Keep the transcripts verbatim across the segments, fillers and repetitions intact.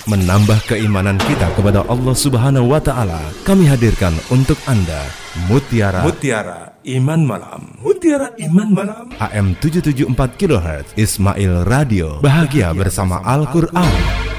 menambah keimanan kita kepada Allah Subhanahu wa taala. Kami hadirkan untuk Anda Mutiara Mutiara Iman Malam. Mutiara Iman Malam. A M tujuh tujuh empat kilohertz Ismail Radio. Bahagia bersama Al-Qur'an.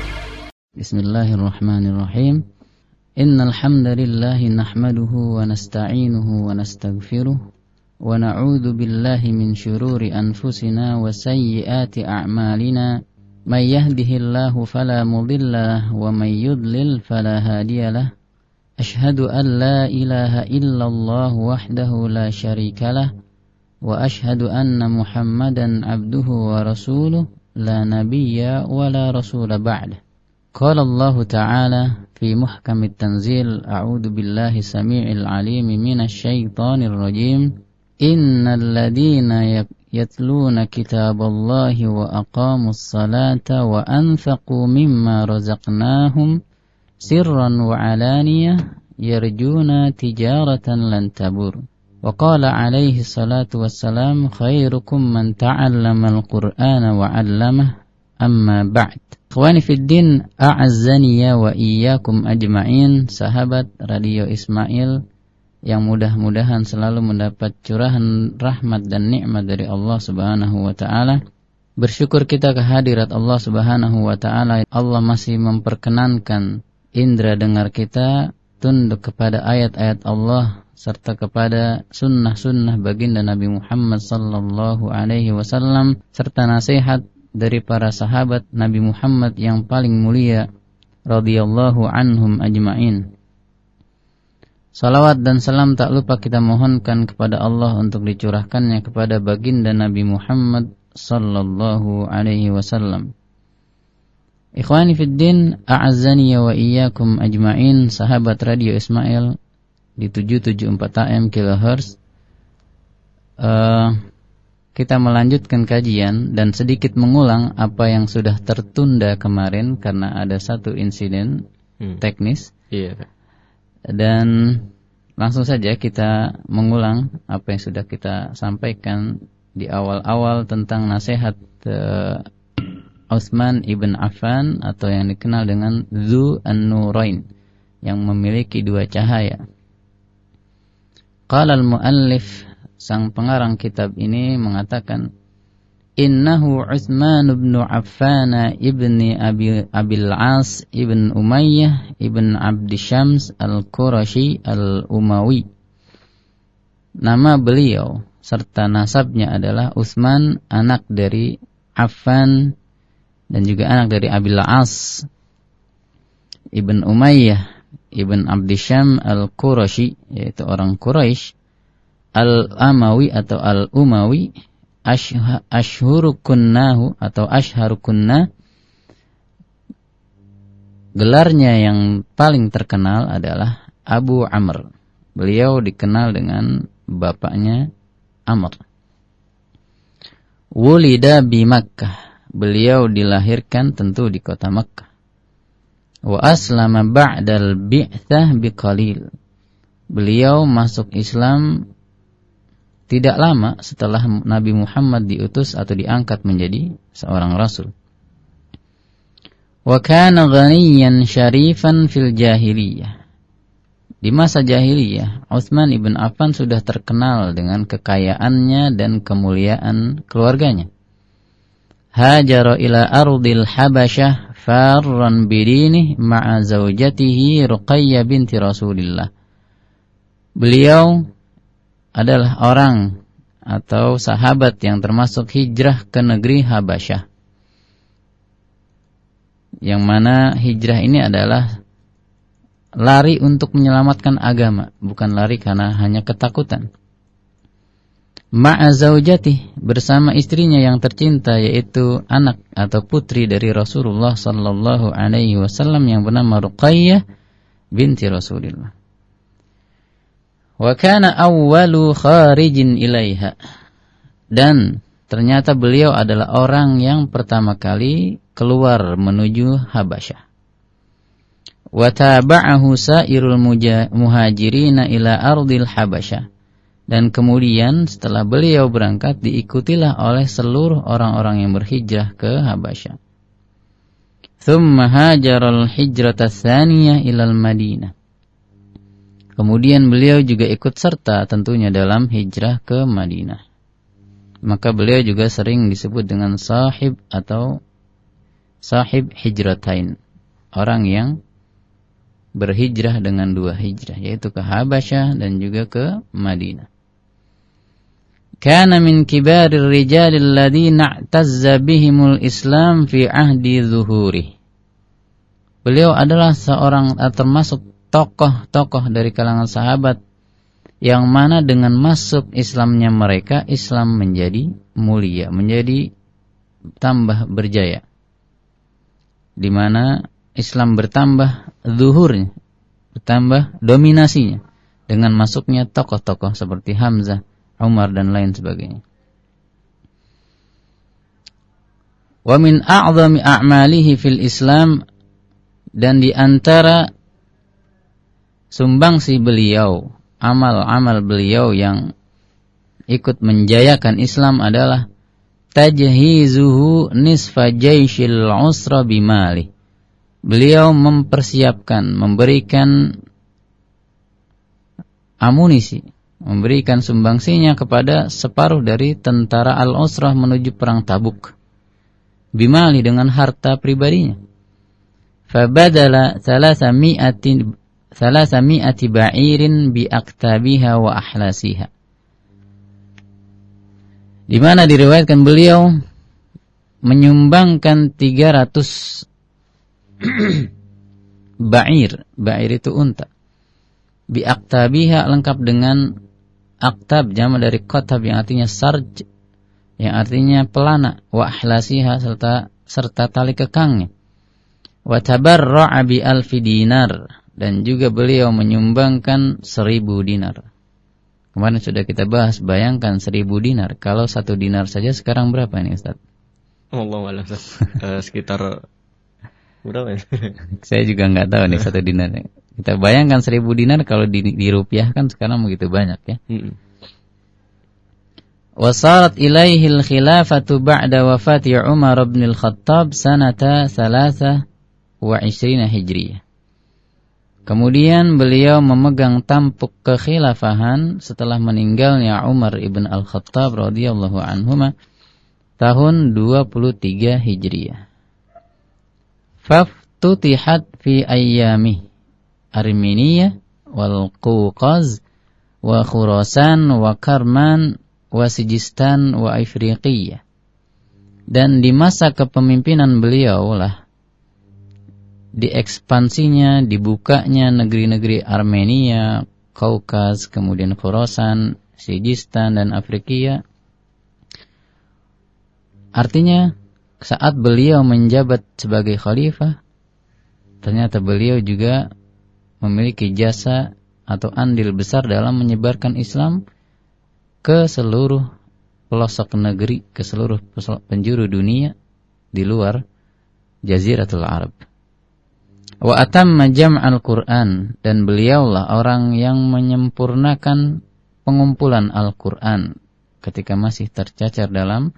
Bismillahirrahmanirrahim. Innal hamdalillahi nahmaduhu wa nasta'inuhu wa nastaghfiruh. ونعوذ بالله من شرور أنفسنا وسيئات أعمالنا من يهده الله فلا مضل له ومن يضلل فلا هادي له أشهد أن لا إله إلا الله وحده لا شريك له وأشهد أن محمدا عبده ورسوله لا نبي ولا رسول بعده قال الله تعالى في محكم التنزيل أعوذ بالله السميع العليم من الشيطان الرجيم إن الذين يتلون كتاب الله وأقاموا الصلاة وأنفقوا مما رزقناهم سرا وعلانية يرجون تجارة لن تبور وقال عليه الصلاة والسلام خيركم من تعلم القرآن وعلمه أما بعد إخواني في الدين أعزني وإياكم أجمعين sahabat Radio Ismail yang mudah-mudahan selalu mendapat curahan rahmat dan nikmat dari Allah Subhanahu wa taala. Bersyukur kita kehadirat Allah Subhanahu wa taala. Allah masih memperkenankan indera dengar kita tunduk kepada ayat-ayat Allah serta kepada sunnah-sunnah baginda Nabi Muhammad sallallahu alaihi wasallam serta nasihat dari para sahabat Nabi Muhammad yang paling mulia radhiyallahu anhum ajma'in. Salawat dan salam tak lupa kita mohonkan kepada Allah untuk dicurahkannya kepada baginda Nabi Muhammad sallallahu alaihi wasallam. Ikhwani fid din, a'azzani wa iyyakum ajma'in, sahabat Radio Ismail di tujuh tujuh empat A M kilohertz. Uh, kita melanjutkan kajian dan sedikit mengulang apa yang sudah tertunda kemarin karena ada satu insiden hmm. teknis. Iya. Yeah. Dan langsung saja kita mengulang apa yang sudah kita sampaikan di awal-awal tentang nasihat uh, Utsman ibn Affan atau yang dikenal dengan Dzu an-Nurain, yang memiliki dua cahaya. Qala al-muallif, sang pengarang kitab ini mengatakan, Innahu Utsman ibn Affan ibni Abi Abil As ibn Umayyah ibn Abdi Syams al-Qurashi al-Umawi. Nama beliau serta nasabnya adalah Utsman, anak dari Affan dan juga anak dari Abil As ibn Umayyah ibn Abdi Syams al-Qurashi, yaitu orang Quraisy, al-Amawi atau al-Umawi. Ashhurukunnahu atau ashharukunna, gelarnya yang paling terkenal adalah Abu Amr. Beliau dikenal dengan bapaknya Amr. Wulida bi Makkah, beliau dilahirkan tentu di kota Makkah. Wa aslama ba'dal bi'tsah biqalil, beliau masuk Islam tidak lama setelah Nabi Muhammad diutus atau diangkat menjadi seorang rasul. Wa kana ghaniyan syarifan fil jahiliyah. Di masa jahiliyah, Utsman ibn Affan sudah terkenal dengan kekayaannya dan kemuliaan keluarganya. Hajara ila ardil Habasyah farran bidinih ma'a zaujatihi Ruqayyah binti Rasulillah. Beliau adalah orang atau sahabat yang termasuk hijrah ke negeri Habasyah, yang mana hijrah ini adalah lari untuk menyelamatkan agama, bukan lari karena hanya ketakutan. Ma'a zaujatih, bersama istrinya yang tercinta, yaitu anak atau putri dari Rasulullah sallallahu alaihi wasallam yang bernama Ruqayyah binti Rasulillah. Wa kana awwalu kharijin ilaiha, dan ternyata beliau adalah orang yang pertama kali keluar menuju Habasyah. Wa taba'ahu sairul muhajirina ila ardil Habasyah, dan kemudian setelah beliau berangkat diikutilah oleh seluruh orang-orang yang berhijrah ke Habasyah. Thumma hajaral hijrata tsaniyah ilal Madinah. Kemudian beliau juga ikut serta tentunya dalam hijrah ke Madinah. Maka beliau juga sering disebut dengan sahib atau sahib hijratain. Orang yang berhijrah dengan dua hijrah, yaitu ke Habasyah dan juga ke Madinah. Kana min kibarir rijalil ladzina i'tazza bihimul Islam fi ahdi zuhuri. Beliau adalah seorang termasuk tokoh-tokoh dari kalangan sahabat yang mana dengan masuk Islamnya mereka, Islam menjadi mulia, menjadi tambah berjaya. Di mana Islam bertambah zuhurnya, bertambah dominasinya dengan masuknya tokoh-tokoh seperti Hamzah, Umar dan lain sebagainya. Wa min a'zami a'malihi fil Islam, dan di antara sumbangsi beliau, amal-amal beliau yang ikut menjayakan Islam adalah tajhizuhu nisfa jaisyil usra bimali. Beliau mempersiapkan, memberikan amunisi, memberikan sumbangsinya kepada separuh dari tentara Al-Usrah menuju perang Tabuk. Bimali, dengan harta pribadinya. Fabadala thalathami'atin thalathami'ati ba'irin bi aktabiha wa ahlasiha. Di mana diriwayatkan beliau menyumbangkan tiga ratus ba'ir. Ba'ir itu unta. Bi aktabiha, lengkap dengan aktab, jama dari qatab yang artinya sarj, yang artinya pelana, wa ahlasiha, serta serta tali kekangnya. Wa tabarra'a bi alfi dinar, dan juga beliau menyumbangkan seribu dinar. Kemarin sudah kita bahas, bayangkan seribu dinar. Kalau satu dinar saja sekarang berapa ini Ustaz? Wallahu a'lam. uh, sekitar berapa ya? Saya juga nggak tahu nih satu dinar. Kita bayangkan seribu dinar kalau di, dirupiahkan sekarang begitu banyak ya. Mm-mm. Wasarat ilaihil khilafatu ba'da wafati Umar bin al-Khattab sanata thalatha wa ishrina hijriyah. Kemudian beliau memegang tampuk kekhilafahan setelah meninggalnya Umar ibn al-Khattab radhiyallahu anhuma tahun dua puluh tiga Hijriyah. Faftutihat fi ayyami Armenia wal Qawqaz wa Khurasan wa Karman wa Sijistan wa Afriqiyah. Dan di masa kepemimpinan beliau lah diekspansinya, dibukanya negeri-negeri Armenia, Kaukaz, kemudian Khurasan, Sijistan dan Afrikia. Artinya saat beliau menjabat sebagai khalifah, ternyata beliau juga memiliki jasa atau andil besar dalam menyebarkan Islam ke seluruh pelosok negeri, ke seluruh penjuru dunia di luar Jaziratul Arab. Wa atamma jam'al Qur'an, dan beliaulah orang yang menyempurnakan pengumpulan Al-Qur'an ketika masih tercacar dalam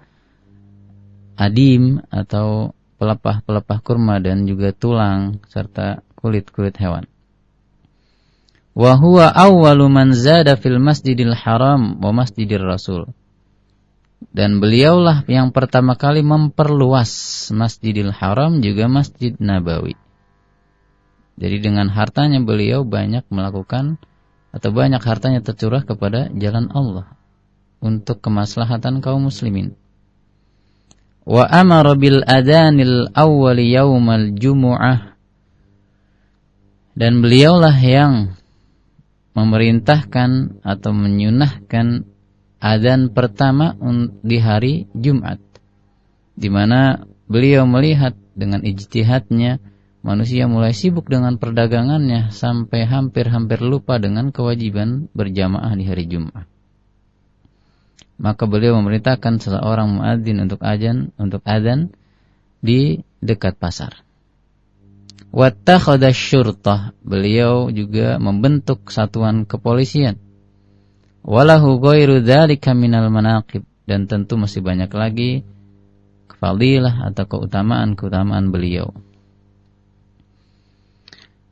adim atau pelepah-pelepah kurma dan juga tulang serta kulit-kulit hewan. Wa huwa awwalu man zada fil Masjidil Haram wa Masjidir Rasul. Dan beliaulah yang pertama kali memperluas Masjidil Haram juga Masjid Nabawi. Jadi dengan hartanya beliau banyak melakukan atau banyak hartanya tercurah kepada jalan Allah untuk kemaslahatan kaum muslimin. Wa amara bil adhanil awwal yaumal jumu'ah, dan beliaulah yang memerintahkan atau menyunahkan adzan pertama di hari Jumat, di mana beliau melihat dengan ijtihadnya manusia mulai sibuk dengan perdagangannya sampai hampir-hampir lupa dengan kewajiban berjamaah di hari Jumat. Maka beliau memerintahkan seseorang muadzin untuk adzan, untuk adzan di dekat pasar. Wattakhadha syurtah, beliau juga membentuk satuan kepolisian. Walahu ghairu dzalika minal manaqib, dan tentu masih banyak lagi fadilah atau keutamaan-keutamaan beliau.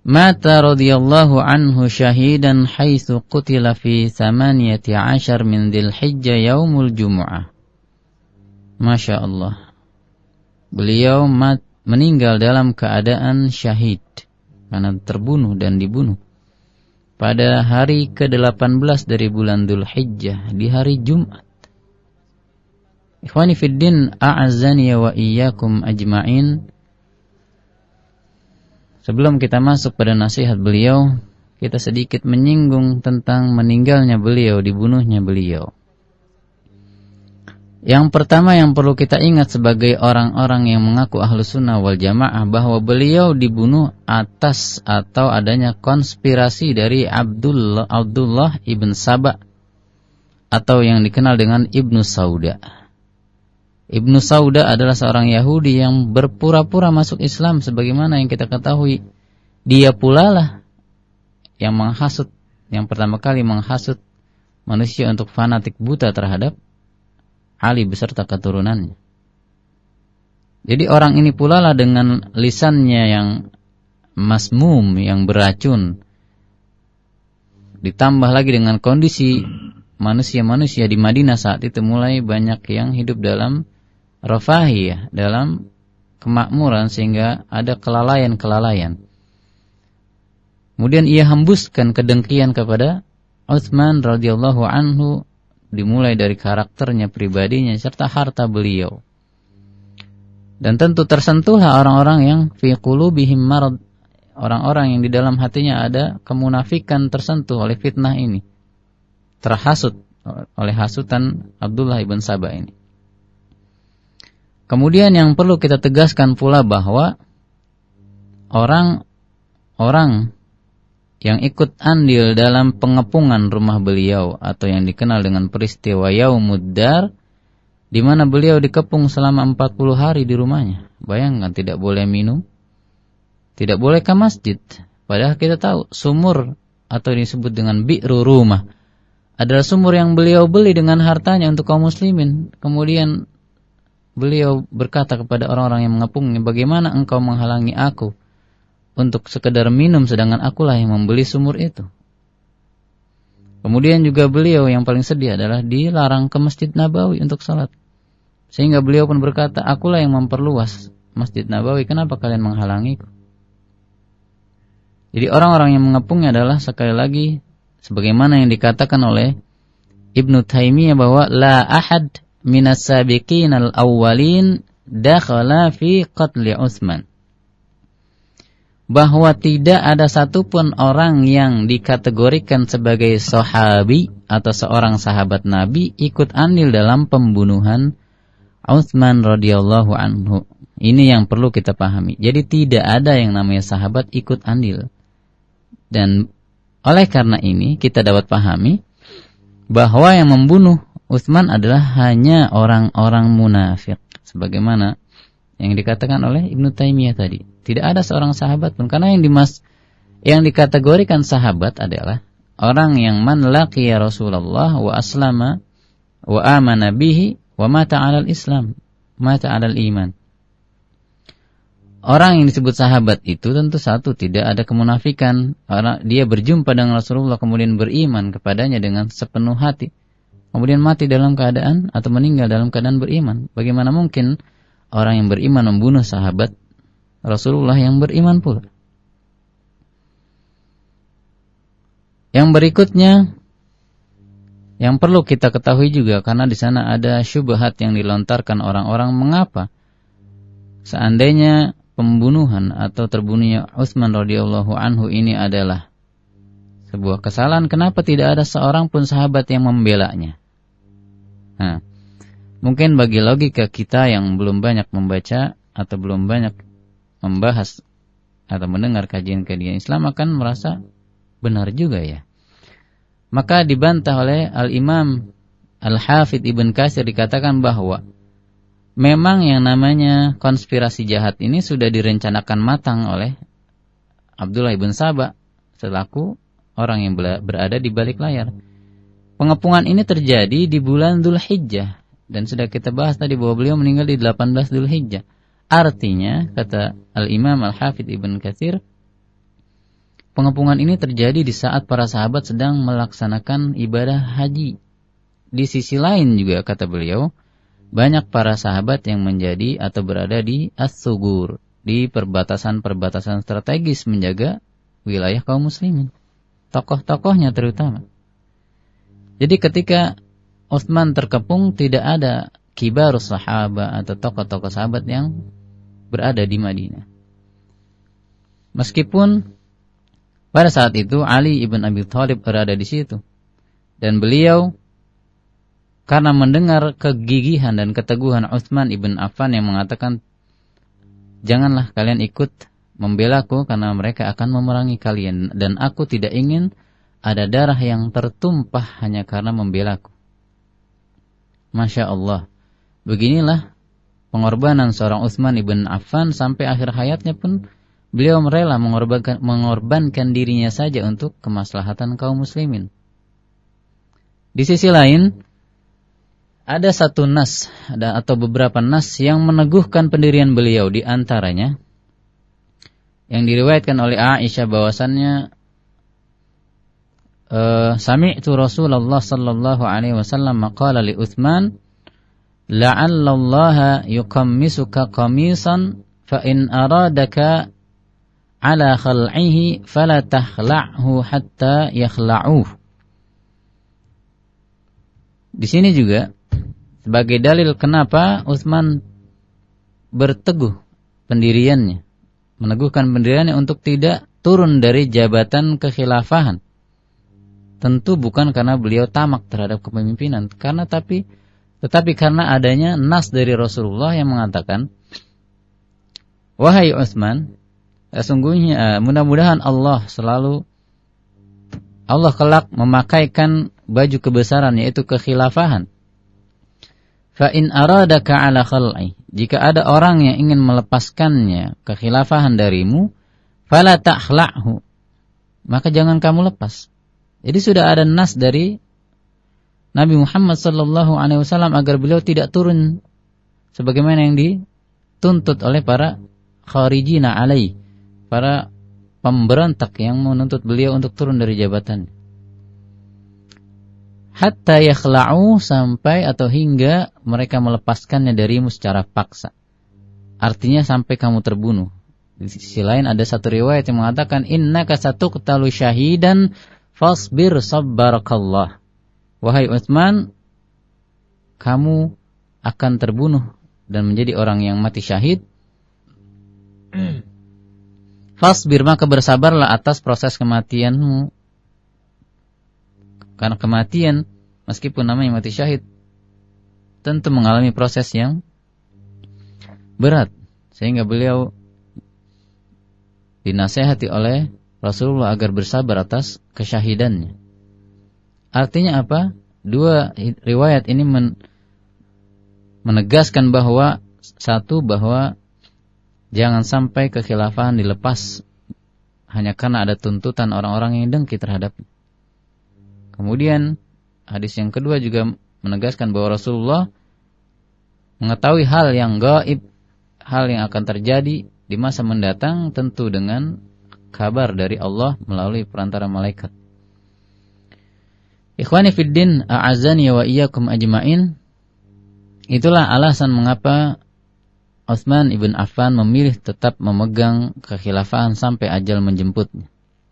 mata radhiyallahu anhu syahidan haitsu qutila fi thamaniyati ashar min Dzulhijjah yaumul Jumu'ah. Masya Allah. Beliau mat, meninggal dalam keadaan syahid karena terbunuh dan dibunuh pada hari ke delapan belas dari bulan Dzulhijjah di hari Jumat. Ikhwani fiddin, a'azzani wa iyyakum ajma'in. Sebelum kita masuk pada nasihat beliau, kita sedikit menyinggung tentang meninggalnya beliau, dibunuhnya beliau. Yang pertama yang perlu kita ingat sebagai orang-orang yang mengaku Ahlus Sunnah wal Jamaah, bahwa beliau dibunuh atas atau adanya konspirasi dari Abdullah, Abdullah ibn Saba atau yang dikenal dengan Ibnu Sauda. Ibnu Sauda adalah seorang Yahudi yang berpura-pura masuk Islam, sebagaimana yang kita ketahui. Dia pula lah yang menghasut, yang pertama kali menghasut manusia untuk fanatik buta terhadap Ali beserta keturunannya. Jadi orang ini pula lah dengan lisannya yang masmum, yang beracun, ditambah lagi dengan kondisi manusia-manusia di Madinah saat itu mulai banyak yang hidup dalam rafahiyah, dalam kemakmuran, sehingga ada kelalaian-kelalaian. Kemudian ia hembuskan kedengkian kepada Utsman radhiyallahu anhu, dimulai dari karakternya, pribadinya, serta harta beliau. Dan tentu tersentuhlah orang-orang yang fi qulubihim marad, orang-orang yang di dalam hatinya ada kemunafikan, tersentuh oleh fitnah ini, terhasut oleh hasutan Abdullah ibn Saba ini. Kemudian yang perlu kita tegaskan pula bahwa orang-orang yang ikut andil dalam pengepungan rumah beliau atau yang dikenal dengan peristiwa Yaumud Dar, di mana beliau dikepung selama empat puluh hari di rumahnya. Bayangkan, tidak boleh minum, tidak boleh ke masjid. Padahal kita tahu sumur atau disebut dengan bi'ru rumah adalah sumur yang beliau beli dengan hartanya untuk kaum muslimin. Kemudian beliau berkata kepada orang-orang yang mengepungnya, bagaimana engkau menghalangi aku untuk sekedar minum, sedangkan akulah yang membeli sumur itu. Kemudian juga beliau yang paling sedih adalah dilarang ke Masjid Nabawi untuk salat. Sehingga beliau pun berkata, akulah yang memperluas Masjid Nabawi, kenapa kalian menghalangiku? Jadi orang-orang yang mengepungnya adalah sekali lagi sebagaimana yang dikatakan oleh Ibnu Taimiyah bahwa la ahad minas sabiqin al-awwalin dakhala fi qatli Utsman, bahwa tidak ada satupun orang yang dikategorikan sebagai sahabi atau seorang sahabat Nabi ikut andil dalam pembunuhan Utsman radhiyallahu anhu. Ini yang perlu kita pahami. Jadi tidak ada yang namanya sahabat ikut andil. Dan oleh karena ini kita dapat pahami bahwa yang membunuh Utsman adalah hanya orang-orang munafik, sebagaimana yang dikatakan oleh Ibnu Taimiyah tadi. Tidak ada seorang sahabat pun, karena yang dimas yang dikategorikan sahabat adalah orang yang man laqiya Rasulullah wa aslama wa amana bihi wa mata 'alal Islam, mata 'alal iman. Orang yang disebut sahabat itu tentu satu, tidak ada kemunafikan. Orang dia berjumpa dengan Rasulullah kemudian beriman kepadanya dengan sepenuh hati, kemudian mati dalam keadaan atau meninggal dalam keadaan beriman. Bagaimana mungkin orang yang beriman membunuh sahabat Rasulullah yang beriman pula? Yang berikutnya yang perlu kita ketahui juga, karena di sana ada syubhat yang dilontarkan orang-orang, mengapa seandainya pembunuhan atau terbunuhnya Utsman radhiyallahu anhu ini adalah sebuah kesalahan, kenapa tidak ada seorang pun sahabat yang membelanya? Nah, mungkin bagi logika kita yang belum banyak membaca atau belum banyak membahas atau mendengar kajian-kajian Islam akan merasa benar juga ya. Maka dibantah oleh Al-Imam Al-Hafidh Ibn Katsir, dikatakan bahwa memang yang namanya konspirasi jahat ini sudah direncanakan matang oleh Abdullah ibn Saba selaku orang yang berada di balik layar. Pengepungan ini terjadi di bulan Dzulhijjah, dan sudah kita bahas tadi bahwa beliau meninggal di delapan belas Dzulhijjah. Artinya, kata Al-Imam Al-Hafidh Ibn Katsir, pengepungan ini terjadi di saat para sahabat sedang melaksanakan ibadah haji. Di sisi lain juga, kata beliau, banyak para sahabat yang menjadi atau berada di as-sugur, di perbatasan-perbatasan strategis menjaga wilayah kaum muslimin. Tokoh-tokohnya terutama. Jadi ketika Utsman terkepung, tidak ada kibarus sahabat atau tokoh-tokoh sahabat yang berada di Madinah. Meskipun pada saat itu Ali ibn Abi Thalib berada di situ, dan beliau karena mendengar kegigihan dan keteguhan Utsman ibn Affan yang mengatakan, janganlah kalian ikut membelaku karena mereka akan memerangi kalian, dan aku tidak ingin ada darah yang tertumpah hanya karena membelaku. Masya Allah, beginilah pengorbanan seorang Utsman ibn Affan sampai akhir hayatnya pun beliau rela mengorbankan, mengorbankan dirinya saja untuk kemaslahatan kaum muslimin. Di sisi lain, ada satu nas ada, atau beberapa nas yang meneguhkan pendirian beliau. Di antaranya yang diriwayatkan oleh Aisyah bahwasannya uh, sami'tu Rasulullah sallallahu alaihi wasallam maqala li Utsman la'allallaha yuqammisuka qamisan fa in aradaka ala khal'ihi fala takhla'hu hatta yakhla'uh. Di sini juga sebagai dalil kenapa Utsman berteguh pendiriannya, meneguhkan pendiriannya untuk tidak turun dari jabatan kekhilafahan. Tentu bukan karena beliau tamak terhadap kepemimpinan, karena tapi tetapi karena adanya nas dari Rasulullah yang mengatakan, wahai Utsman, sesungguhnya mudah-mudahan Allah selalu Allah kelak memakaikan baju kebesaran, yaitu kekhilafahan. Fa in aradaka ala khal'i, jika ada orang yang ingin melepaskannya kekhilafahan darimu, fala takhla'hu, maka jangan kamu lepas. Jadi sudah ada nas dari Nabi Muhammad sallallahu alaihi wasallam agar beliau tidak turun sebagaimana yang dituntut oleh para kharijina alaihi, para pemberontak yang menuntut beliau untuk turun dari jabatan. Hatta yakhla'u, sampai atau hingga mereka melepaskannya darimu secara paksa. Artinya sampai kamu terbunuh. Di sisi lain ada satu riwayat yang mengatakan, innaka satuqtalu syahidan fasbir sabbarakallah. Wahai Utsman, kamu akan terbunuh dan menjadi orang yang mati syahid. Fasbir, maka bersabarlah atas proses kematianmu. Karena kematian, meskipun namanya mati syahid, tentu mengalami proses yang berat. Sehingga beliau dinasihati oleh Rasulullah agar bersabar atas kesyahidannya. Artinya apa? Dua riwayat ini men- menegaskan bahwa, satu, bahwa jangan sampai kekhilafahan dilepas hanya karena ada tuntutan orang-orang yang dengki terhadapnya. Kemudian hadis yang kedua juga menegaskan bahwa Rasulullah mengetahui hal yang gaib, hal yang akan terjadi di masa mendatang, tentu dengan kabar dari Allah melalui perantara malaikat. Ikhwani fiddin, a'azani wa iyyakum ajma'in. Itulah alasan mengapa Utsman ibn Affan memilih tetap memegang kekhilafahan sampai ajal menjemputnya.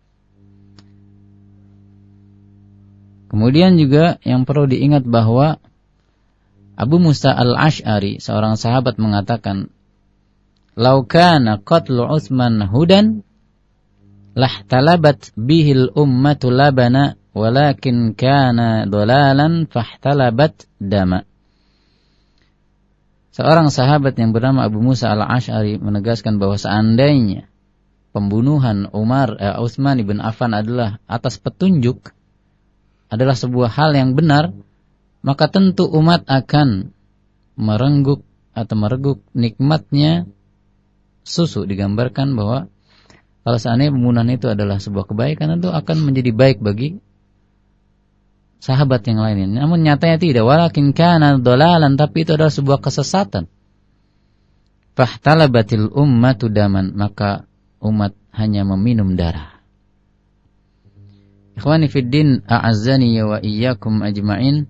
Kemudian juga yang perlu diingat bahwa Abu Musa al-Ash'ari, seorang sahabat, mengatakan, "Lau kana qatlu Utsman hudan, lahtalabat bihil ummatu labana, walakin kana dolalan fahtalabat dama." Seorang sahabat yang bernama Abu Musa al-Ash'ari menegaskan bahwa seandainya pembunuhan Umar eh, Utsman ibn Affan adalah atas petunjuk, adalah sebuah hal yang benar, maka tentu umat akan merengguk atau mereguk nikmatnya susu. Digambarkan bahwa kalau seandainya pembunuhan itu adalah sebuah kebaikan, tentu akan menjadi baik bagi sahabat yang lainnya. Namun nyatanya tidak. Walakin kana dolalan, tapi itu adalah sebuah kesesatan. Fahtalabatil ummatu daman, maka umat hanya meminum darah. Ikhwani fiddin, a'azzani wa iyyakum ajma'in.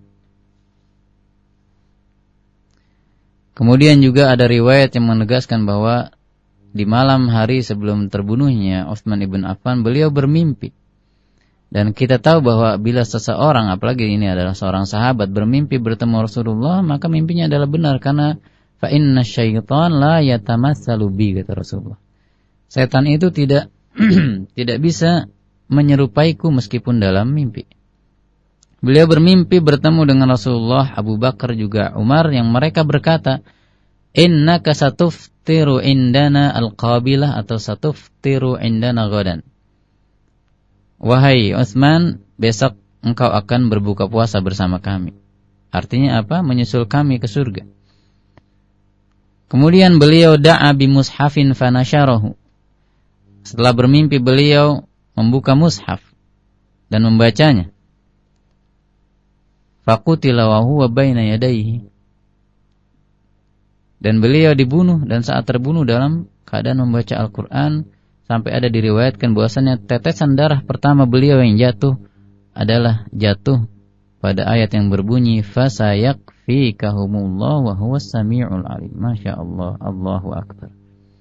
Kemudian juga ada riwayat yang menegaskan bahwa di malam hari sebelum terbunuhnya Utsman ibn Affan, beliau bermimpi. Dan kita tahu bahwa bila seseorang, apalagi ini adalah seorang sahabat, bermimpi bertemu Rasulullah, maka mimpinya adalah benar, karena fa inna syaitan la yatamassalu bi, kata Rasulullah. Setan itu tidak tidak bisa menyerupaiku meskipun dalam mimpi. Beliau bermimpi bertemu dengan Rasulullah, Abu Bakar juga Umar, yang mereka berkata, innaka satuftiru indana al-qabilah atau satuftiru indana ghadan. Wahai Utsman, besok engkau akan berbuka puasa bersama kami. Artinya apa? Menyusul kami ke surga. Kemudian beliau da'a bi mushafin fanasyarahu. Setelah bermimpi, beliau membuka mushaf dan membacanya. Faqutila wa huwa baina yadayhi. Dan beliau dibunuh, dan saat terbunuh dalam keadaan membaca Al-Quran, sampai ada diriwayatkan bahwasannya tetesan darah pertama beliau yang jatuh adalah jatuh pada ayat yang berbunyi fasayakfikahumullah wa huwas samiul alim. Masya Allah, Allahu akbar.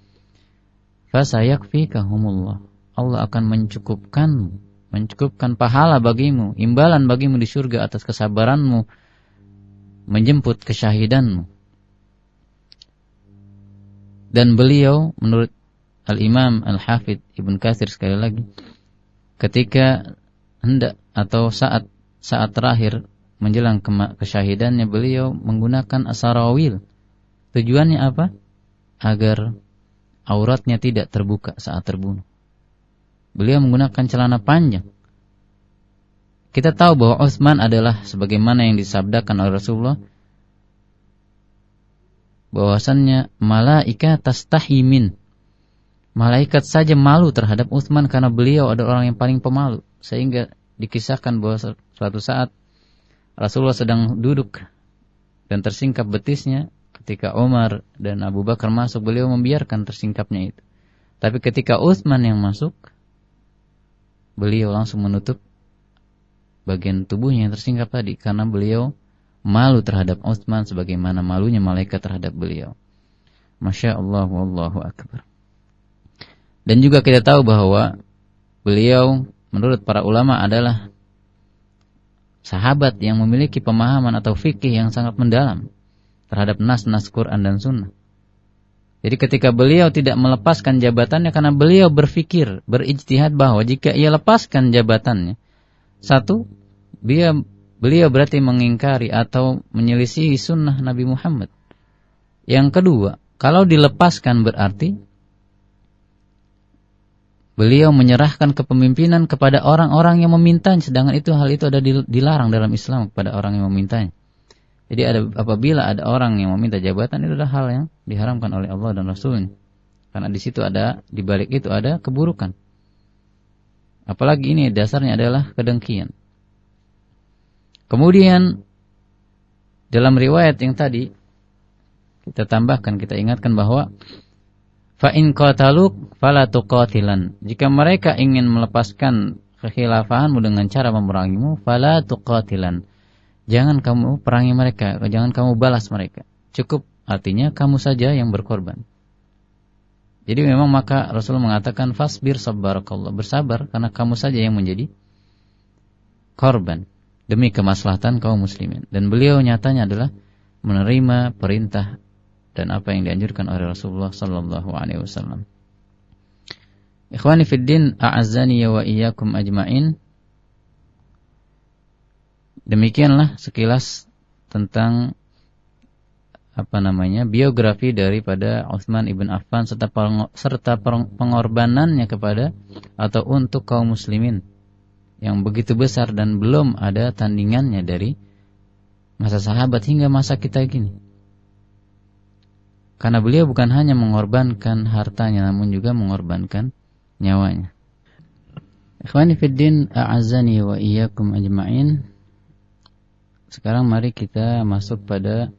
Fasayakfikahumullah, Allah akan mencukupkan mencukupkan pahala bagimu, imbalan bagimu di surga atas kesabaranmu menjemput kesyahidanmu. Dan beliau menurut Al-Imam Al-Hafidh Ibn Katsir sekali lagi, ketika hendak atau saat saat terakhir menjelang kesyahidannya, beliau menggunakan asarawil. Tujuannya apa? Agar auratnya tidak terbuka saat terbunuh. Beliau menggunakan celana panjang. Kita tahu bahwa Utsman adalah sebagaimana yang disabdakan oleh Rasulullah, bahwasannya malaika tastahi min, malaikat saja malu terhadap Utsman karena beliau adalah orang yang paling pemalu. Sehingga dikisahkan bahwa suatu saat Rasulullah sedang duduk dan tersingkap betisnya, ketika Umar dan Abu Bakar masuk, beliau membiarkan tersingkapnya itu. Tapi ketika Utsman yang masuk, beliau langsung menutup bagian tubuhnya yang tersingkap tadi, karena beliau malu terhadap Utsman sebagaimana malunya malaikat terhadap beliau. Masya Allah, wallahu akbar. Dan juga kita tahu bahwa beliau menurut para ulama adalah sahabat yang memiliki pemahaman atau fikih yang sangat mendalam terhadap nas-nas Quran dan Sunnah. Jadi ketika beliau tidak melepaskan jabatannya, karena beliau berfikir, berijtihad bahwa jika ia lepaskan jabatannya, satu, dia beliau berarti mengingkari atau menyelisihi sunnah Nabi Muhammad. Yang kedua, kalau dilepaskan berarti beliau menyerahkan kepemimpinan kepada orang-orang yang memintanya, sedangkan itu hal itu ada dilarang dalam Islam kepada orang yang memintanya. Jadi ada, apabila ada orang yang meminta jabatan, itu adalah hal yang diharamkan oleh Allah dan Rasulnya. Karena di situ ada, di balik itu ada keburukan. Apalagi ini dasarnya adalah kedengkian. Kemudian dalam riwayat yang tadi kita tambahkan, kita ingatkan bahwa fa in qataluk fala tuqatilan. Jika mereka ingin melepaskan kekhilafahanmu dengan cara memerangimu, fala tuqatilan. Jangan kamu perangi mereka, jangan kamu balas mereka. Cukup artinya kamu saja yang berkorban. Jadi memang maka Rasulullah mengatakan fasbir sabbarakallah, bersabar karena kamu saja yang menjadi korban demi kemaslahatan kaum muslimin. Dan beliau nyatanya adalah menerima perintah dan apa yang dianjurkan oleh Rasulullah sallallahu alaihi wasallam. Ikhwani fid din, a'azzani wa iyyakum ajmain. Demikianlah sekilas tentang apa namanya biografi daripada Utsman ibn Affan serta serta pengorbanannya kepada atau untuk kaum muslimin yang begitu besar dan belum ada tandingannya dari masa sahabat hingga masa kita gini. Karena beliau bukan hanya mengorbankan hartanya, namun juga mengorbankan nyawanya. Ikhwani fid din, a'azzani wa iyyakum ajma'in. Sekarang mari kita masuk pada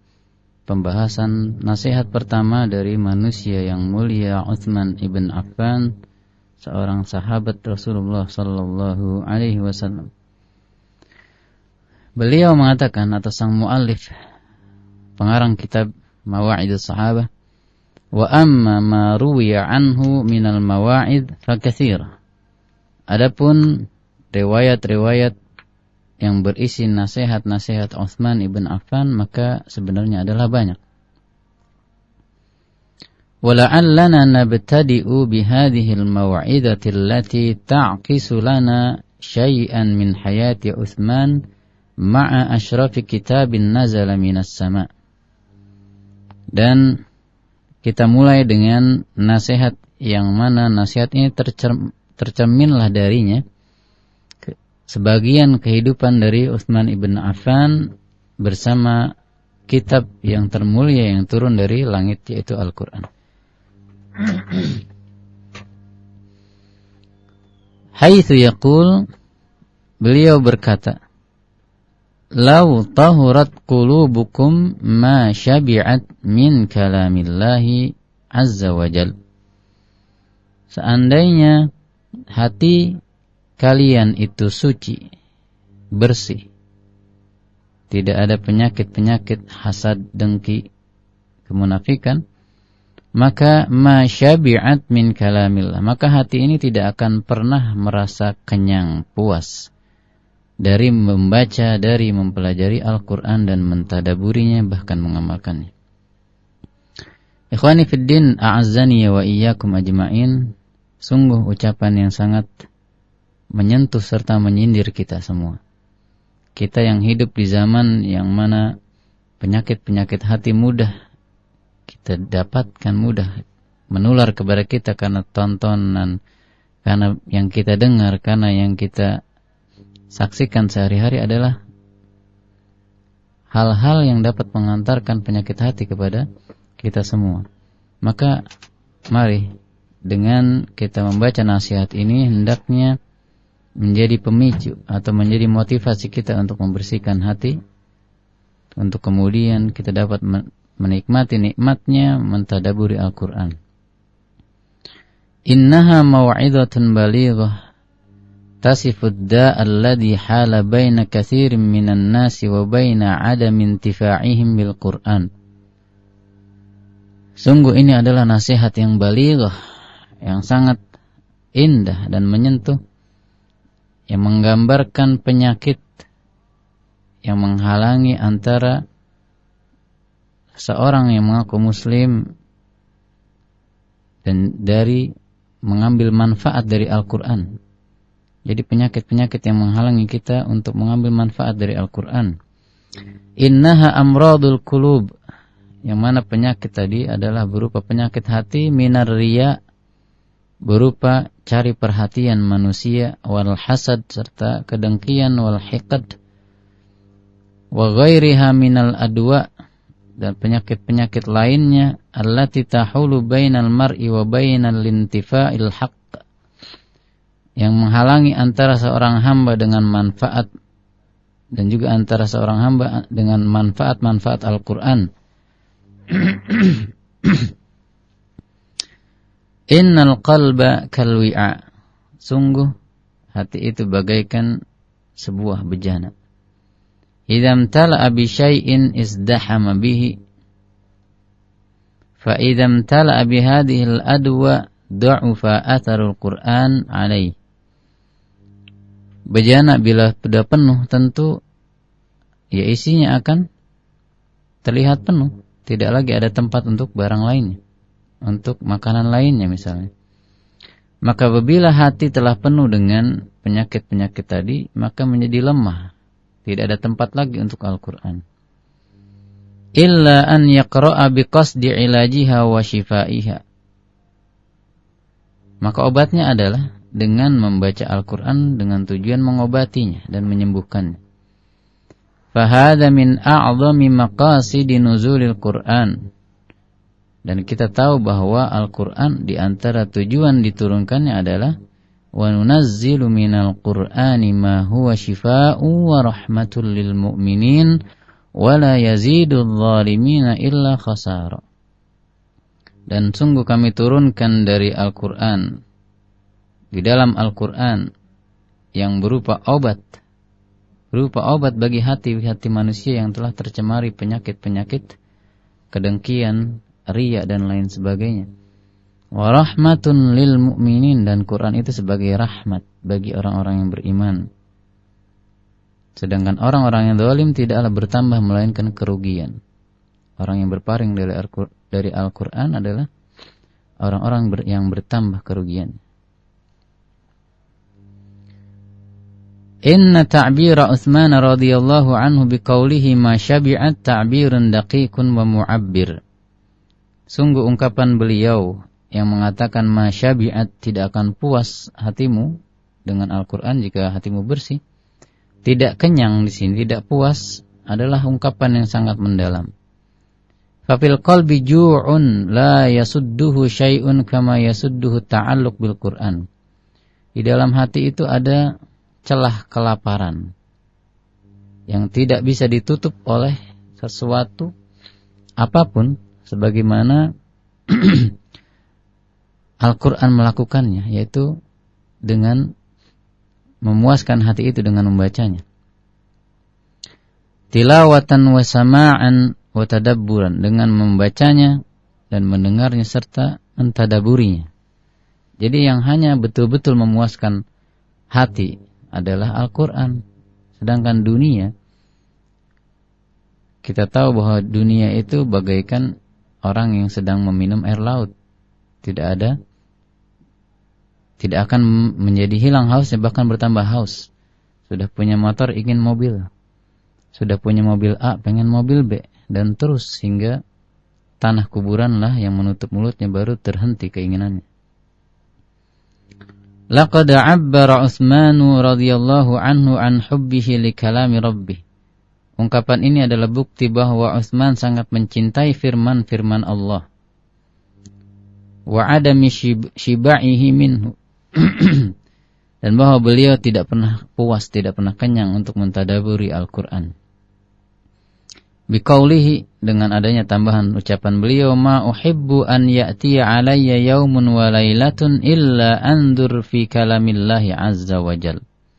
pembahasan nasihat pertama dari manusia yang mulia Utsman ibn Affan seorang sahabat Rasulullah sallallahu alaihi wasallam. Beliau mengatakan, atau sang muallif pengarang kitab Mawa'idus Sahabah, wa amma ma ruwiya anhu minal mawa'id fakatsira. Adapun riwayat-riwayat yang berisi nasihat-nasihat Utsman ibn Affan, maka sebenarnya adalah banyak. Wala'allana nabtadi'u bihadhihi al-maw'idati allati ta'qisu lana syai'an min hayati Utsman ma'a ashrafi kitabin nazala minas sama'. Dan kita mulai dengan nasihat yang mana nasihat ini tercer- tercerminlah darinya sebagian kehidupan dari Utsman ibn Affan bersama kitab yang termulia yang turun dari langit, yaitu Al-Quran. Haitsu yaqul, beliau berkata, "Lau tahurat qulubukum ma syabi'at min kalamillahi azza wa jal." Seandainya hati kalian itu suci, bersih, tidak ada penyakit-penyakit hasad, dengki, kemunafikan, maka ma syabi'at min kalamillah, maka hati ini tidak akan pernah merasa kenyang, puas dari membaca, dari mempelajari Al-Quran dan mentadaburinya, bahkan mengamalkannya. Ikhwani fiddin, a'azzani wa iyyakum ajma'in. Sungguh ucapan yang sangat menyentuh serta menyindir kita semua. Kita yang hidup di zaman yang mana penyakit-penyakit hati mudah kita dapatkan, mudah menular kepada kita karena tontonan, karena yang kita dengar, karena yang kita saksikan sehari-hari adalah hal-hal yang dapat mengantarkan penyakit hati kepada kita semua. Maka mari dengan kita membaca nasihat ini hendaknya menjadi pemicu atau menjadi motivasi kita untuk membersihkan hati, untuk kemudian kita dapat menikmati nikmatnya mentadaburi Al-Quran. Innaha maw'idhatun balighah tasifud da'a alladhi hala baina katsirin minan nasi wa baina 'adami intifa'ihim bil Qur'an. Sungguh ini adalah nasihat yang balighah, yang sangat indah dan menyentuh, yang menggambarkan penyakit yang menghalangi antara seorang yang mengaku muslim dan dari mengambil manfaat dari Al-Quran. Jadi penyakit-penyakit yang menghalangi kita untuk mengambil manfaat dari Al-Quran. Innaha amradul qulub, yang mana penyakit tadi adalah berupa penyakit hati, minar riya, berupa cari perhatian manusia, wal hasad, serta kedengkian, wal hiqad, wa ghairiha minal adwa, dan penyakit-penyakit lainnya, allati tahulu bainal mar'i wa bainal lintifa'il haqq, yang menghalangi antara seorang hamba dengan manfaat dan juga antara seorang hamba dengan manfaat-manfaat Al-Quran. Innal qalba kalwi'a, sungguh hati itu bagaikan sebuah bejana. Idam tala'a bi syai'in izdahama bihi, fa idam tala'a bi hadhihi al-adwa du'ufa atharul Qur'an alaih. Bejana bila sudah penuh tentu ya isinya akan terlihat penuh, tidak lagi ada tempat untuk barang lainnya, untuk makanan lainnya misalnya. Maka apabila hati telah penuh dengan penyakit-penyakit tadi, maka menjadi lemah, tidak ada tempat lagi untuk Al-Quran. Illa an yaqra'a biqasdi ilajiha wa shifaiha, maka obatnya adalah dengan membaca Al-Quran dengan tujuan mengobatinya dan menyembuhkannya. Fahadha min a'zami maqasidi nuzulil Quran, dan kita tahu bahwa Al-Quran di antara tujuan diturunkannya adalah wa nunazzilu minal Qur'ani ma huwa shifaa'un wa rahmatul lil mu'minin wa la yazidul zalimina illa khasara. Dan sungguh kami turunkan dari Al-Quran di dalam Al-Quran yang berupa obat, berupa obat bagi hati-hati manusia yang telah tercemari penyakit-penyakit kedengkian, riya dan lain sebagainya. Wa rahmatun lil mu'minin, dan Quran itu sebagai rahmat bagi orang-orang yang beriman. Sedangkan orang-orang yang zalim tidaklah bertambah melainkan kerugian. Orang yang berpaling dari dari Al-Quran adalah orang-orang ber, yang bertambah kerugian. Inna ta'bira Utsman radhiyallahu anhu biqaulihi ma syabi'at ta'birun daqiqun wa mu'abbir. Sungguh ungkapan beliau yang mengatakan ma syabi'at, tidak akan puas hatimu dengan Al-Quran jika hatimu bersih. Tidak kenyang di sini, tidak puas, adalah ungkapan yang sangat mendalam. Fafil qalbi ju'un la yasudduhu syai'un kama yasudduhu ta'alluq bil Qur'an. Di dalam hati itu ada celah kelaparan yang tidak bisa ditutup oleh sesuatu apapun, sebagaimana Al-Quran melakukannya, yaitu dengan memuaskan hati itu dengan membacanya. Tilawatan wa sama'an wa tadabburan, dengan membacanya dan mendengarnya serta mentadaburinya. Jadi yang hanya betul-betul memuaskan hati adalah Al-Quran. Sedangkan dunia, kita tahu bahwa dunia itu bagaikan orang yang sedang meminum air laut. Tidak ada, tidak akan menjadi hilang hausnya, bahkan bertambah haus. Sudah punya motor ingin mobil, sudah punya mobil A pengen mobil B, dan terus hingga tanah kuburanlah yang menutup mulutnya, baru terhenti keinginannya. Laqad 'abbara Utsman radhiyallahu anhu an hubbihi li kalami rabbih. Ungkapan ini adalah bukti bahwa Utsman sangat mencintai firman-firman Allah. Wa 'adami shiba'ihi minhu. Dan bahwa beliau tidak pernah puas, tidak pernah kenyang untuk mentadaburi Al-Qur'an. Biqaulihi, dengan adanya tambahan ucapan beliau, ma uhibbu an ya'tiya alayya yaumun wa lailatun illa andur fi kalamillahi azza wa jal.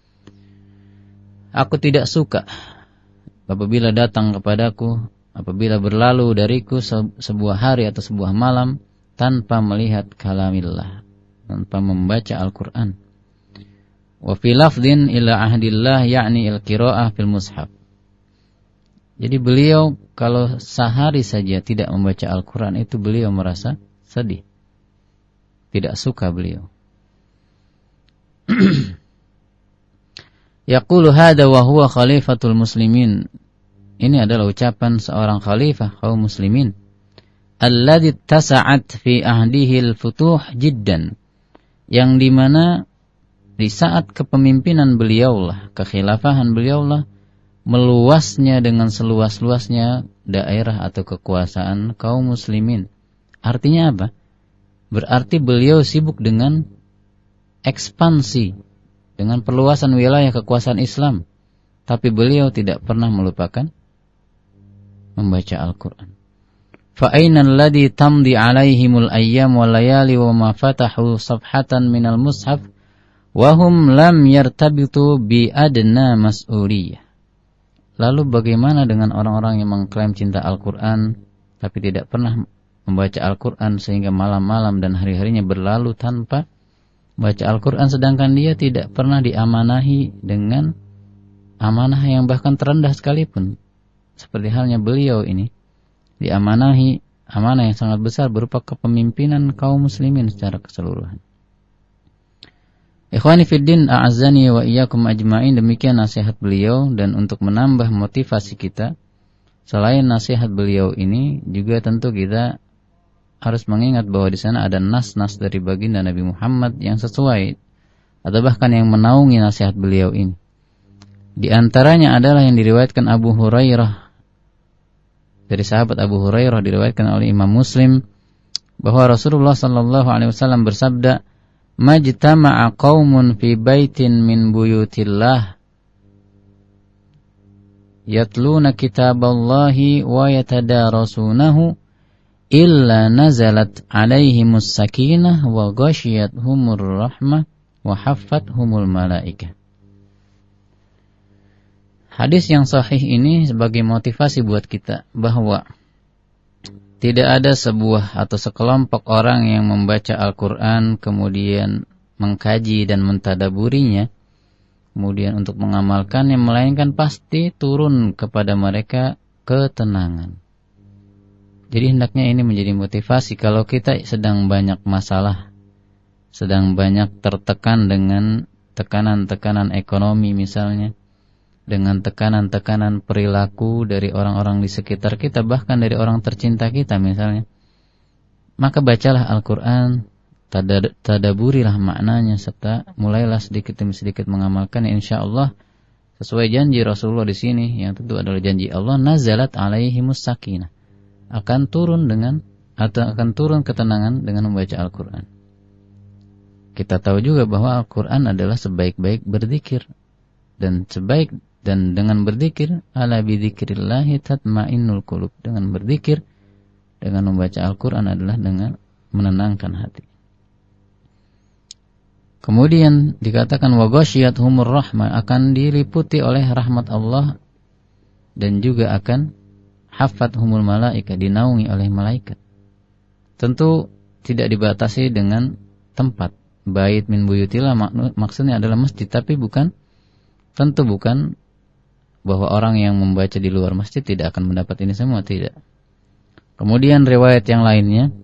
Aku tidak suka apabila datang kepadaku, apabila berlalu dariku sebuah hari atau sebuah malam tanpa melihat kalamillah, tanpa membaca Al-Qur'an. Wa fi lafdhin ila ahdillah, yakni al-qira'ah fil mushaf. Jadi beliau kalau sehari saja tidak membaca Al-Quran, itu beliau merasa sedih, tidak suka beliau. Yaqulu hada wa huwa khalifatul muslimin. Ini adalah ucapan seorang khalifah kaum muslimin. Alladzi tasa'at fi ahdihi al-futuh jiddan. Yang dimana di saat kepemimpinan beliaulah, kekhilafahan beliaulah, meluasnya dengan seluas-luasnya daerah atau kekuasaan kaum muslimin. Artinya apa? Berarti beliau sibuk dengan ekspansi, dengan perluasan wilayah kekuasaan Islam. Tapi beliau tidak pernah melupakan membaca Al-Quran. فَأَيْنَ الَّذِي تَمْضِي عَلَيْهِمُ الْأَيَّامُ وَاللَّيَالِ وَمَا فَتَحُوا صَفْحَةً مِنَ الْمُصْحَفِ وَهُمْ لَمْ يَرْتَبِطُوا بِأَدْنَى مَسْئُولِيَّةٍ. Lalu bagaimana dengan orang-orang yang mengklaim cinta Al-Quran tapi tidak pernah membaca Al-Quran, sehingga malam-malam dan hari-harinya berlalu tanpa baca Al-Quran, sedangkan dia tidak pernah diamanahi dengan amanah yang bahkan terendah sekalipun. Seperti halnya beliau ini diamanahi amanah yang sangat besar berupa kepemimpinan kaum muslimin secara keseluruhan. Ikhwani fiddin, a'azzani wa iyyakum ajma'in. Demikian nasihat beliau, dan untuk menambah motivasi kita, selain nasihat beliau ini, juga tentu kita harus mengingat bahwa di sana ada nas-nas dari baginda Nabi Muhammad yang sesuai atau bahkan yang menaungi nasihat beliau ini. Di antaranya adalah yang diriwayatkan Abu Hurairah, dari sahabat Abu Hurairah, diriwayatkan oleh Imam Muslim, bahwa Rasulullah sallallahu alaihi wasallam bersabda, majtama'a qaumun fi baitin min buyutillah yatluna kitaballahi wa yatadarasunahu illa nazalat alaihimus sakinah wa ghashiyatuhumur rahmah wa haffathumul malaikah. Hadis yang sahih ini sebagai motivasi buat kita bahwa tidak ada sebuah atau sekelompok orang yang membaca Al-Quran kemudian mengkaji dan mentadaburinya, kemudian untuk mengamalkannya, melainkan pasti turun kepada mereka ketenangan. Jadi hendaknya ini menjadi motivasi kalau kita sedang banyak masalah, sedang banyak tertekan dengan tekanan-tekanan ekonomi misalnya, dengan tekanan-tekanan perilaku dari orang-orang di sekitar kita, bahkan dari orang tercinta kita misalnya, maka bacalah Al-Quran, tadaburilah maknanya, serta mulailah sedikit demi sedikit mengamalkan. Insya Allah sesuai janji Rasulullah di sini, yang tentu adalah janji Allah, nazalat alaihimus sakinah, akan turun dengan atau akan turun ketenangan dengan membaca Al-Quran. Kita tahu juga bahwa Al-Quran adalah sebaik-baik berzikir, dan sebaik dan dengan berzikir, ala bidzikrillahi tatmainnul qulub, dengan berzikir, dengan membaca Al-Quran adalah dengan menenangkan hati. Kemudian dikatakan wa ghasyiyatuhumur rahmah, akan diliputi oleh rahmat Allah, dan juga akan haffathumul malaikah, dinaungi oleh malaikat. Tentu tidak dibatasi dengan tempat. Bait min buyutillah maksudnya adalah masjid, tapi bukan, tentu bukan bahwa orang yang membaca di luar masjid tidak akan mendapat ini semua, tidak. Kemudian riwayat yang lainnya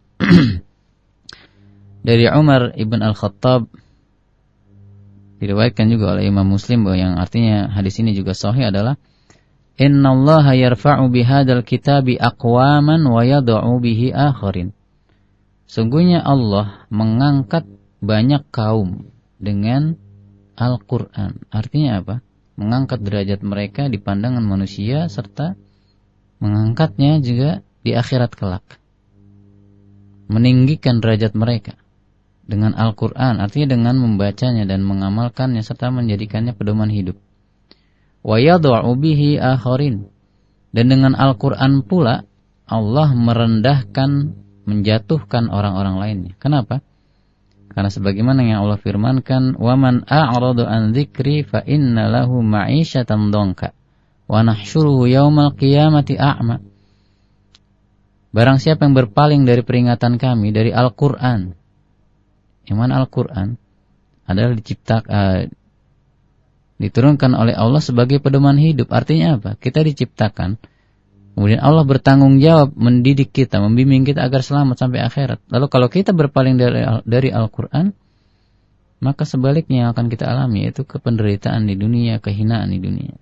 dari Umar ibn al-Khattab, diriwayatkan juga oleh Imam Muslim, bahwa yang artinya hadis ini juga sahih adalah innallaha yarfa'u bihadzal kitabi aqwaman wa yad'u bihi akharin. Sungguhnya Allah mengangkat banyak kaum dengan Al-Quran. Artinya apa? Mengangkat derajat mereka di pandangan manusia, serta mengangkatnya juga di akhirat kelak. Meninggikan derajat mereka dengan Al-Quran, artinya dengan membacanya dan mengamalkannya, serta menjadikannya pedoman hidup. Wa yad'u bihi akharin. Dan dengan Al-Quran pula Allah merendahkan, menjatuhkan orang-orang lainnya. Kenapa? Karena sebagaimana yang Allah firmankan, "Waman a'rada an dzikri fa inna lahu ma'isyatan dhanka wa nahsyuruhu yaumal qiyamati a'ma." Barang siapa yang berpaling dari peringatan kami, dari Al-Qur'an. Yang mana Al-Qur'an adalah diciptakan uh, diturunkan oleh Allah sebagai pedoman hidup. Artinya apa? Kita diciptakan, kemudian Allah bertanggung jawab mendidik kita, membimbing kita agar selamat sampai akhirat. Lalu kalau kita berpaling dari dari Al-Quran, maka sebaliknya yang akan kita alami yaitu kependeritaan di dunia, kehinaan di dunia.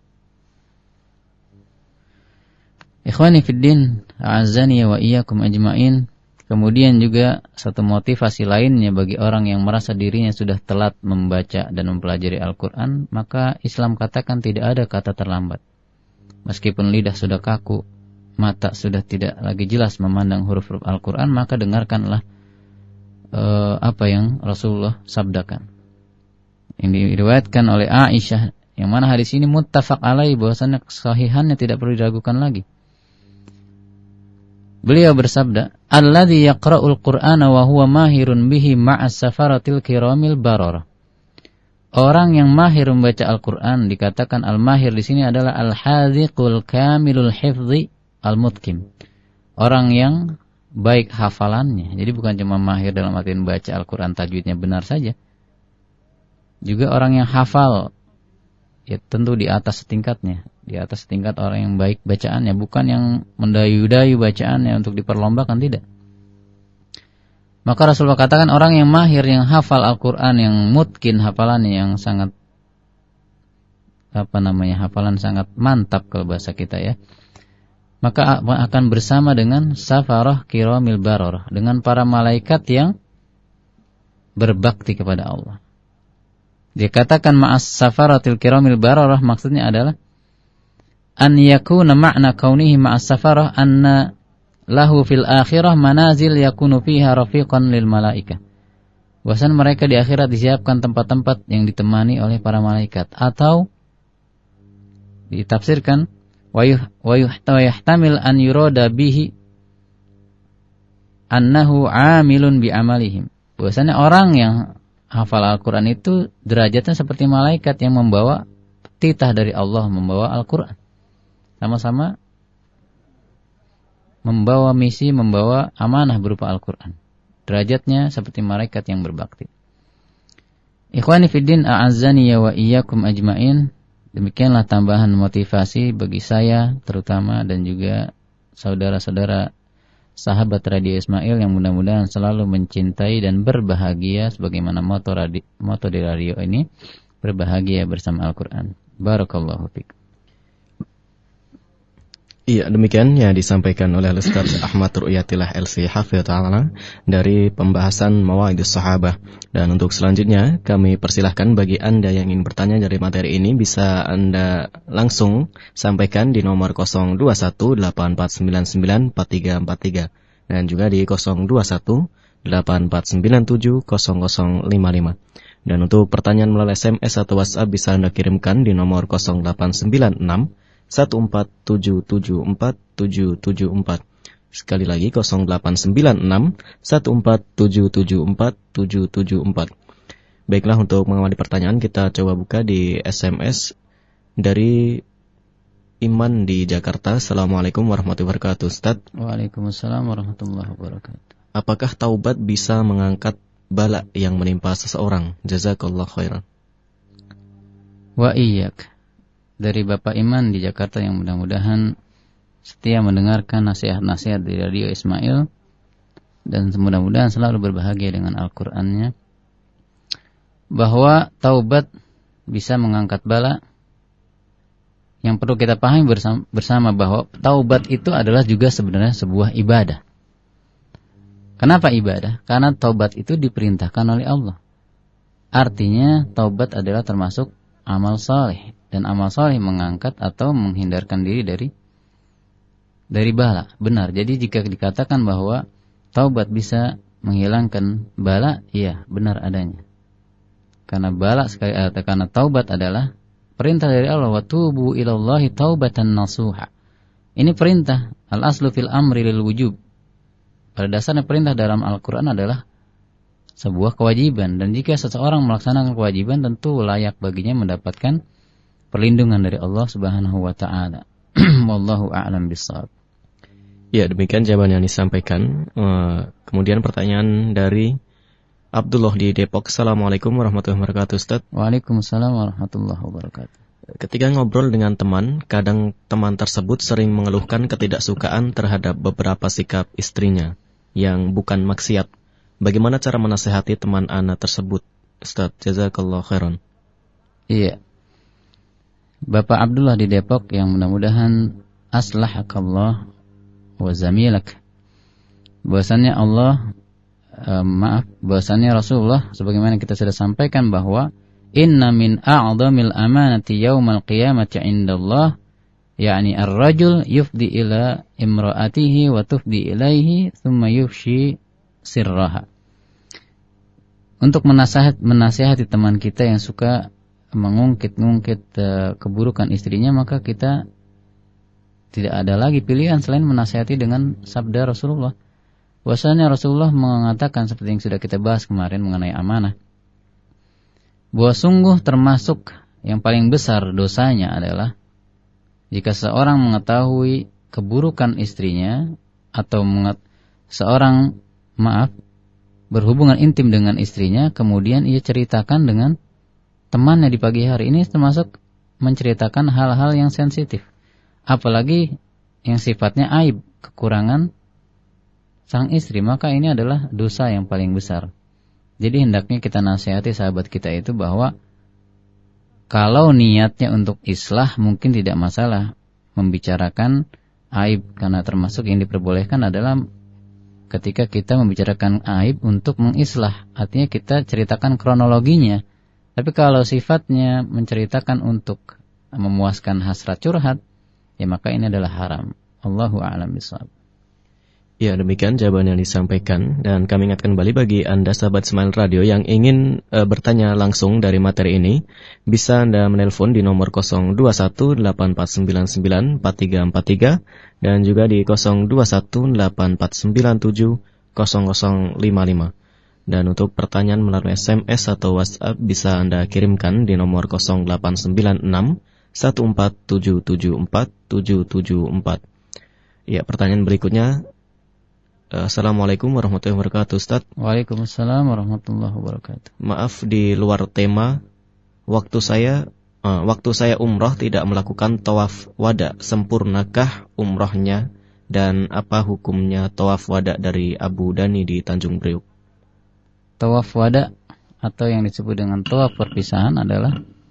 Ikhwani fiddin, a'azzani wa iyyakum ajma'in. Kemudian juga satu motivasi lainnya bagi orang yang merasa dirinya sudah telat membaca dan mempelajari Al-Quran, maka Islam katakan tidak ada kata terlambat. Meskipun lidah sudah kaku, mata sudah tidak lagi jelas memandang huruf-huruf Al-Quran, maka dengarkanlah uh, apa yang Rasulullah sabdakan. Ini diriwayatkan oleh Aisyah, yang mana hadis ini muttafaq alaih, bahwasannya kesahihannya tidak perlu diragukan lagi. Beliau bersabda, "Alladzi yaqra'ul Qur'ana wa huwa mahirun bihi ma'as safaratil kiramil bararah." Orang yang mahir membaca Al-Quran, dikatakan al-mahir di sini adalah al-hadhiqul kamilul hifzi al-mutkim. Orang yang baik hafalannya. Jadi bukan cuma mahir dalam artian baca Al-Quran tajwidnya benar saja. Juga orang yang hafal, ya tentu di atas setingkatnya. Di atas tingkat orang yang baik bacaannya, bukan yang mendayu-dayu bacaannya untuk diperlombakan, tidak. Maka Rasulullah katakan orang yang mahir, yang hafal Al-Quran, yang mutkin hafalannya, yang sangat apa namanya hafalan sangat mantap kalau bahasa kita ya, maka akan bersama dengan safarah kiramil bararah, dengan para malaikat yang berbakti kepada Allah. Dikatakan ma'as safaratil kiramil bararah, maksudnya adalah an yakuna ma'na kaunihi ma'as safarah anna lahu fil akhirah manazil yakunu fiha rafiqan lil malaikah. Bahwasan mereka di akhirat disiapkan tempat-tempat yang ditemani oleh para malaikat, atau ditafsirkan wa yuhtamil an yurada bihi annahu amilun bi amalihim. Bahwasannya orang yang hafal Al-Quran itu derajatnya seperti malaikat yang membawa titah dari Allah, membawa Al-Quran. Sama-sama membawa misi, membawa amanah berupa Al-Quran. Derajatnya seperti malaikat yang berbakti. Ikhwani fiddin, a'azzani wa iyyakum ajmain. Demikianlah tambahan motivasi bagi saya terutama dan juga saudara-saudara sahabat Radio Ismail yang mudah-mudahan selalu mencintai dan berbahagia sebagaimana moto, radio, moto di radio ini, berbahagia bersama Al-Quran. Barakallahu fiik. Iya, demikian yang disampaikan oleh Ustaz Ahmad Ru'yatillah L C Hafidh Ta'ala dari pembahasan Mawaidus Sahabah. Dan untuk selanjutnya kami persilahkan bagi Anda yang ingin bertanya dari materi ini, bisa Anda langsung sampaikan di nomor nol dua satu delapan empat sembilan sembilan empat tiga empat tiga dan juga di nol dua satu delapan empat sembilan tujuh nol nol lima lima. Dan untuk pertanyaan melalui S M S atau WhatsApp bisa Anda kirimkan di nomor nol delapan sembilan enam satu empat tujuh tujuh empat tujuh tujuh empat. Sekali lagi nol delapan sembilan enam satu empat tujuh tujuh empat tujuh tujuh empat. Baiklah, untuk mengawali pertanyaan kita coba buka di S M S dari Iman di Jakarta. Assalamualaikum warahmatullahi wabarakatuh, Ustaz. Waalaikumsalam warahmatullahi wabarakatuh. Apakah taubat bisa mengangkat bala yang menimpa seseorang? Jazakallah khairan. Wa iyyak. Dari Bapak Iman di Jakarta yang mudah-mudahan setia mendengarkan nasihat-nasihat di Radio Ismail dan mudah-mudahan selalu berbahagia dengan Al-Qur'annya, bahwa taubat bisa mengangkat bala. Yang perlu kita pahami bersama, bersama bahwa taubat itu adalah juga sebenarnya sebuah ibadah. Kenapa ibadah? Karena taubat itu diperintahkan oleh Allah. Artinya taubat adalah termasuk amal saleh. Dan amal saleh mengangkat atau menghindarkan diri dari dari bala. Benar. Jadi jika dikatakan bahwa taubat bisa menghilangkan bala, iya, benar adanya. Karena bala sekali eh, karena taubat adalah perintah dari Allah, wa tubu ilallahi taubatan nasuha. Ini perintah, al-aslu fil amri lil wujub. Pada dasarnya perintah dalam Al-Qur'an adalah sebuah kewajiban, dan jika seseorang melaksanakan kewajiban tentu layak baginya mendapatkan perlindungan dari Allah Subhanahu wa taala. Wallahu a'lam bishawab. Ya, demikian jawaban yang disampaikan. Uh, kemudian pertanyaan dari Abdullah di Depok. Assalamualaikum warahmatullahi wabarakatuh, Ustaz. Waalaikumsalam warahmatullahi wabarakatuh. Ketika ngobrol dengan teman, kadang teman tersebut sering mengeluhkan ketidaksukaan terhadap beberapa sikap istrinya yang bukan maksiat. Bagaimana cara menasehati teman ana tersebut, Ustaz? Jazakallah khairan. Iya. Bapak Abdullah di Depok yang mudah-mudahan aslahakallah wa zamilak. Bahwasannya Allah eh, maaf, bahwasannya Rasulullah sebagaimana kita sudah sampaikan bahwa inna min a'dhamil amanati yaumal qiyamati 'indallah, yakni ar-rajul yufdi ila imra'atihi wa tufdi ilaihi thumma yufshi sirraha. Untuk menasihat menasihati teman kita yang suka mengungkit-ungkit uh, keburukan istrinya, maka kita tidak ada lagi pilihan selain menasihati dengan sabda Rasulullah. Bahwasanya Rasulullah mengatakan seperti yang sudah kita bahas kemarin mengenai amanah, bahwa sungguh termasuk yang paling besar dosanya adalah jika seorang mengetahui keburukan istrinya atau menget- seorang maaf berhubungan intim dengan istrinya, kemudian ia ceritakan dengan temannya di pagi hari. Ini termasuk menceritakan hal-hal yang sensitif, apalagi yang sifatnya aib, kekurangan sang istri, maka ini adalah dosa yang paling besar. Jadi hendaknya kita nasihati sahabat kita itu bahwa kalau niatnya untuk islah mungkin tidak masalah membicarakan aib, karena termasuk yang diperbolehkan adalah ketika kita membicarakan aib untuk mengislah, artinya kita ceritakan kronologinya. Tapi kalau sifatnya menceritakan untuk memuaskan hasrat curhat, ya maka ini adalah haram. Allahu a'lam bishawab. Ya, demikian jawaban yang disampaikan, dan kami ingatkan kembali bagi Anda sahabat Ismail Radio yang ingin e, bertanya langsung dari materi ini, bisa Anda menelpon di nomor nol dua satu delapan empat sembilan sembilan empat tiga empat tiga dan juga di nol dua satu delapan empat sembilan tujuh nol nol lima lima. Dan untuk pertanyaan melalui S M S atau WhatsApp bisa Anda kirimkan di nomor nol delapan sembilan enam satu empat tujuh tujuh empat tujuh tujuh empat. Ya, pertanyaan berikutnya. Assalamualaikum warahmatullahi wabarakatuh, Ustaz. Waalaikumsalam warahmatullahi wabarakatuh. Maaf di luar tema. Waktu saya uh, waktu saya umroh tidak melakukan tawaf wada, sempurnakah umrohnya? Dan apa hukumnya tawaf wada dari Abu Dhani di Tanjung Priuk? Tawaf wada atau yang disebut dengan tawaf perpisahan adalah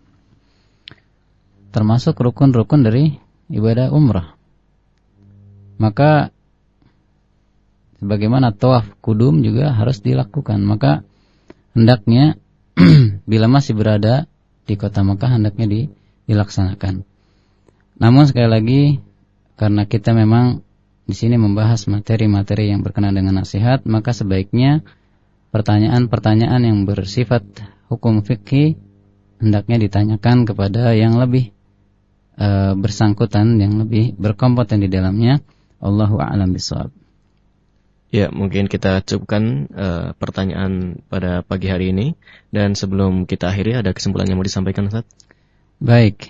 termasuk rukun-rukun dari ibadah umrah. Maka sebagaimana tawaf kudum juga harus dilakukan. Maka hendaknya bila masih berada di kota Mekah hendaknya di, dilaksanakan. Namun sekali lagi karena kita memang di sini membahas materi-materi yang berkenaan dengan nasihat, maka sebaiknya pertanyaan-pertanyaan yang bersifat hukum fikih hendaknya ditanyakan kepada yang lebih e, bersangkutan, yang lebih berkompeten di dalamnya. Allahu a'lam bishawab. Ya, mungkin kita cukupkan e, pertanyaan pada pagi hari ini. Dan sebelum kita akhiri, ada kesimpulan yang mau disampaikan, Ustaz? Baik.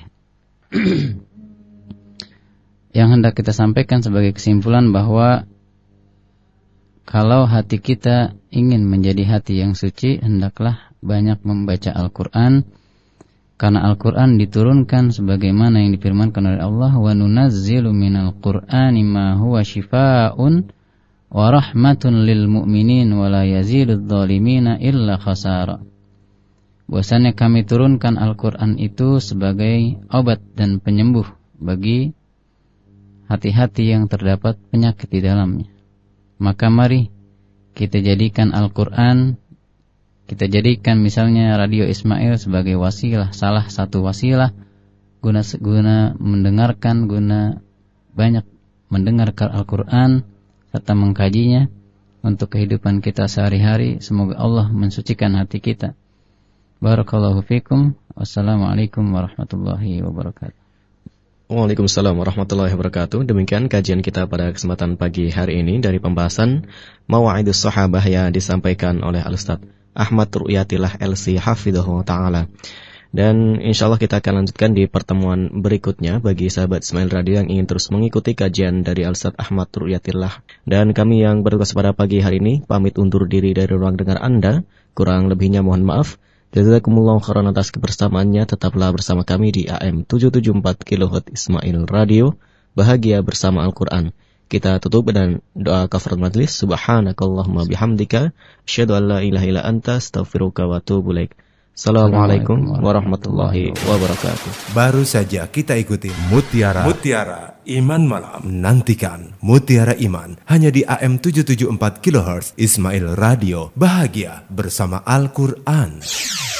Yang hendak kita sampaikan sebagai kesimpulan bahwa kalau hati kita ingin menjadi hati yang suci, hendaklah banyak membaca Al-Quran. Karena Al-Quran diturunkan sebagaimana yang difirmankan oleh Allah, wa nunazzilu minal Qur'ani ma huwa shifaa'un wa rahmatun lil mu'minin wa la yazidudz zalimina illa khasara. Bahwasanya kami turunkan Al-Quran itu sebagai obat dan penyembuh bagi hati-hati yang terdapat penyakit di dalamnya. Maka mari kita jadikan Al-Quran, kita jadikan misalnya Radio Ismail sebagai wasilah, salah satu wasilah guna guna mendengarkan, guna banyak mendengarkan Al-Quran serta mengkajinya untuk kehidupan kita sehari-hari. Semoga Allah mensucikan hati kita. Barakallahu fikum. Wassalamualaikum warahmatullahi wabarakatuh. Waalaikumsalam warahmatullahi wabarakatuh. Demikian kajian kita pada kesempatan pagi hari ini dari pembahasan Mawa'idus Sahabah yang disampaikan oleh Al-Ustaz Ahmad Ru'yatillah L C Hafidhahu Ta'ala. Dan insyaallah kita akan lanjutkan di pertemuan berikutnya bagi sahabat Ismail Radio yang ingin terus mengikuti kajian dari Al-Ustaz Ahmad Ru'yatillah. Dan kami yang bertugas pada pagi hari ini pamit undur diri dari ruang dengar Anda. Kurang lebihnya mohon maaf. Jazakumullah khairan atas kebersamaannya. Tetaplah bersama kami di A M tujuh tujuh empat kilohertz Ismail Radio, bahagia bersama Al-Quran. Kita tutup dengan doa kafaratul majlis. Subhanakallahumma bihamdika asyhadu an la ilaha illa anta astaghfiruka wa atubu ilaik. Assalamualaikum warahmatullahi wabarakatuh. Baru saja kita ikuti Mutiara Mutiara Iman Malam. Nantikan Mutiara Iman hanya di A M tujuh tujuh empat kilohertz Ismail Radio, bahagia bersama Al-Quran.